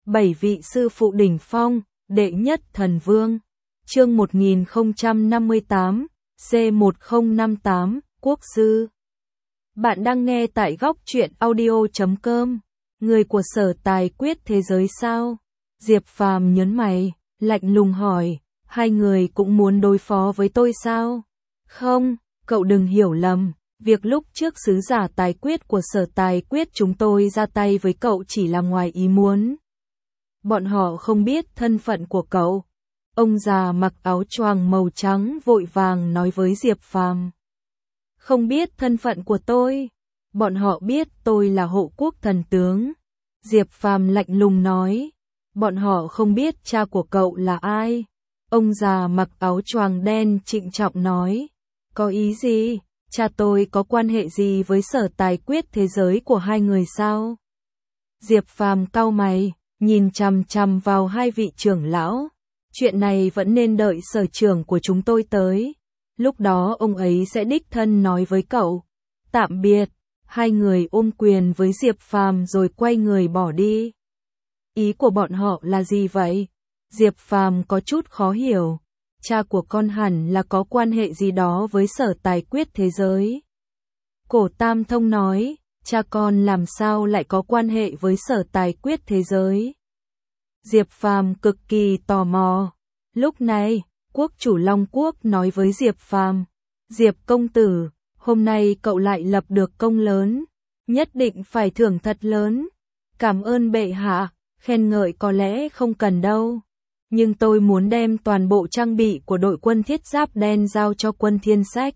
7 vị sư phụ đỉnh phong, đệ nhất thần vương. Chương 1058, C1058, Quốc sư. Bạn đang nghe tại góc truyện audio.com. Người của Sở Tài Quyết thế giới sao? Diệp Phàm nhớn mày, lạnh lùng hỏi, hai người cũng muốn đối phó với tôi sao? Không, cậu đừng hiểu lầm, việc lúc trước sứ giả tài quyết của Sở Tài Quyết chúng tôi ra tay với cậu chỉ là ngoài ý muốn. Bọn họ không biết thân phận của cậu. Ông già mặc áo choàng màu trắng vội vàng nói với Diệp Phàm. Không biết thân phận của tôi. Bọn họ biết tôi là hộ quốc thần tướng. Diệp Phàm lạnh lùng nói. Bọn họ không biết cha của cậu là ai. Ông già mặc áo choàng đen trịnh trọng nói. Có ý gì? Cha tôi có quan hệ gì với Sở Tài Quyết thế giới của hai người sao? Diệp Phàm cau mày, nhìn chằm chằm vào hai vị trưởng lão. Chuyện này vẫn nên đợi sở trưởng của chúng tôi tới. Lúc đó ông ấy sẽ đích thân nói với cậu. Tạm biệt. Hai người ôm quyền với Diệp Phàm rồi quay người bỏ đi. Ý của bọn họ là gì vậy? Diệp Phàm có chút khó hiểu. Cha của con hẳn là có quan hệ gì đó với Sở Tài Quyết thế giới. Cổ Tam Thông nói, cha con làm sao lại có quan hệ với Sở Tài Quyết thế giới? Diệp Phàm cực kỳ tò mò. Lúc này, quốc chủ Long Quốc nói với Diệp Phàm, Diệp công tử, hôm nay cậu lại lập được công lớn, nhất định phải thưởng thật lớn. Cảm ơn bệ hạ, khen ngợi có lẽ không cần đâu. Nhưng tôi muốn đem toàn bộ trang bị của đội quân thiết giáp đen giao cho quân Thiên Sách.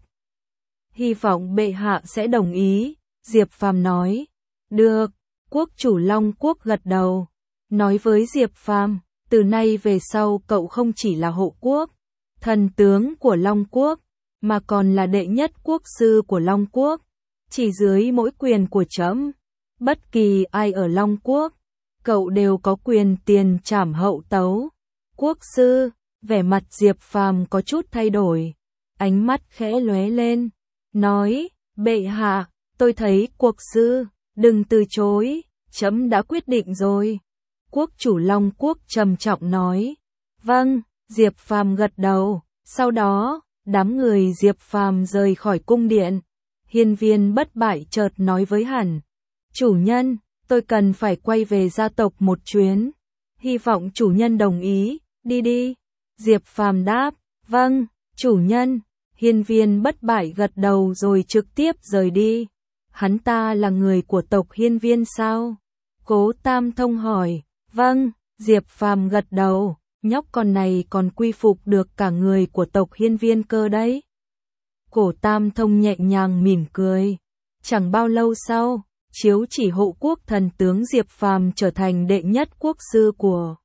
Hy vọng bệ hạ sẽ đồng ý, Diệp Phàm nói. Được, quốc chủ Long Quốc gật đầu. Nói với Diệp Phàm, từ nay về sau cậu không chỉ là hộ quốc, thần tướng của Long Quốc, mà còn là đệ nhất quốc sư của Long Quốc. Chỉ dưới mỗi quyền của trẫm, bất kỳ ai ở Long Quốc, cậu đều có quyền tiền trảm hậu tấu. Quốc sư, vẻ mặt Diệp Phàm có chút thay đổi, ánh mắt khẽ lóe lên, nói, bệ hạ, tôi thấy quốc sư, đừng từ chối, trẫm đã quyết định rồi. Quốc chủ Long Quốc trầm trọng nói, vâng, Diệp Phàm gật đầu, sau đó, đám người Diệp Phàm rời khỏi cung điện. Hiên Viên Bất Bại chợt nói với hắn, chủ nhân, tôi cần phải quay về gia tộc một chuyến, hy vọng chủ nhân đồng ý, đi đi. Diệp Phàm đáp, vâng, chủ nhân. Hiên Viên Bất Bại gật đầu rồi trực tiếp rời đi. Hắn ta là người của tộc Hiên Viên sao? Cố Tam Thông hỏi. Vâng, Diệp Phàm gật đầu, nhóc con này còn quy phục được cả người của tộc Hiên Viên cơ đấy. Cổ Tam Thông nhẹ nhàng mỉm cười. Chẳng bao lâu sau, chiếu chỉ hộ quốc thần tướng Diệp Phàm trở thành đệ nhất quốc sư của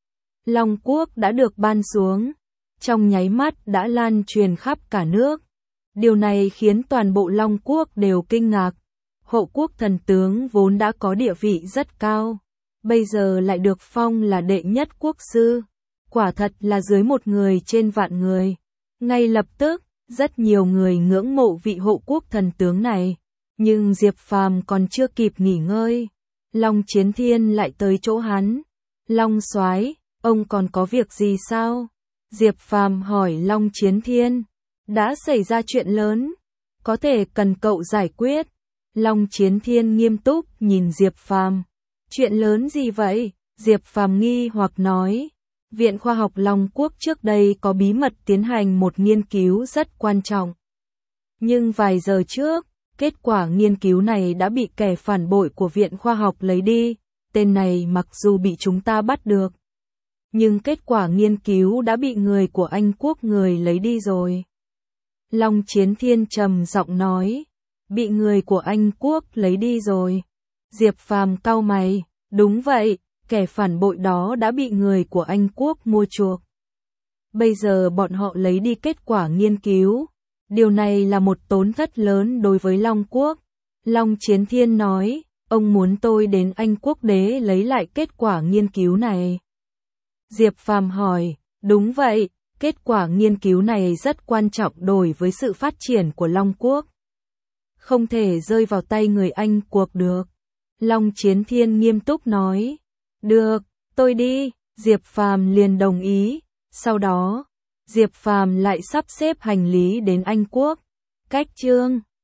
Long Quốc đã được ban xuống. Trong nháy mắt đã lan truyền khắp cả nước. Điều này khiến toàn bộ Long Quốc đều kinh ngạc. Hộ quốc thần tướng vốn đã có địa vị rất cao, bây giờ lại được phong là đệ nhất quốc sư. Quả thật là dưới một người trên vạn người. Ngay lập tức, rất nhiều người ngưỡng mộ vị hộ quốc thần tướng này. Nhưng Diệp Phàm còn chưa kịp nghỉ ngơi, Long Chiến Thiên lại tới chỗ hắn. Long soái, ông còn có việc gì sao? Diệp Phàm hỏi Long Chiến Thiên. Đã xảy ra chuyện lớn, có thể cần cậu giải quyết. Long Chiến Thiên nghiêm túc nhìn Diệp Phàm. Chuyện lớn gì vậy? Diệp Phàm nghi hoặc nói. Viện Khoa học Long Quốc trước đây có bí mật tiến hành một nghiên cứu rất quan trọng. Nhưng vài giờ trước, kết quả nghiên cứu này đã bị kẻ phản bội của Viện Khoa học lấy đi. Tên này mặc dù bị chúng ta bắt được, nhưng kết quả nghiên cứu đã bị người của Anh Quốc người lấy đi rồi. Long Chiến Thiên trầm giọng nói. Bị người của Anh Quốc lấy đi rồi. Diệp Phàm cau mày. Đúng vậy, kẻ phản bội đó đã bị người của Anh Quốc mua chuộc. Bây giờ bọn họ lấy đi kết quả nghiên cứu. Điều này là một tổn thất lớn đối với Long Quốc. Long Chiến Thiên nói, ông muốn tôi đến Anh Quốc đế lấy lại kết quả nghiên cứu này. Diệp Phàm hỏi, đúng vậy, kết quả nghiên cứu này rất quan trọng đối với sự phát triển của Long Quốc. Không thể rơi vào tay người Anh Quốc được. Long Chiến Thiên nghiêm túc nói. Được, Tôi đi, Diệp Phàm liền đồng ý. Sau đó, Diệp Phàm lại sắp xếp hành lý đến Anh Quốc. Cách Chương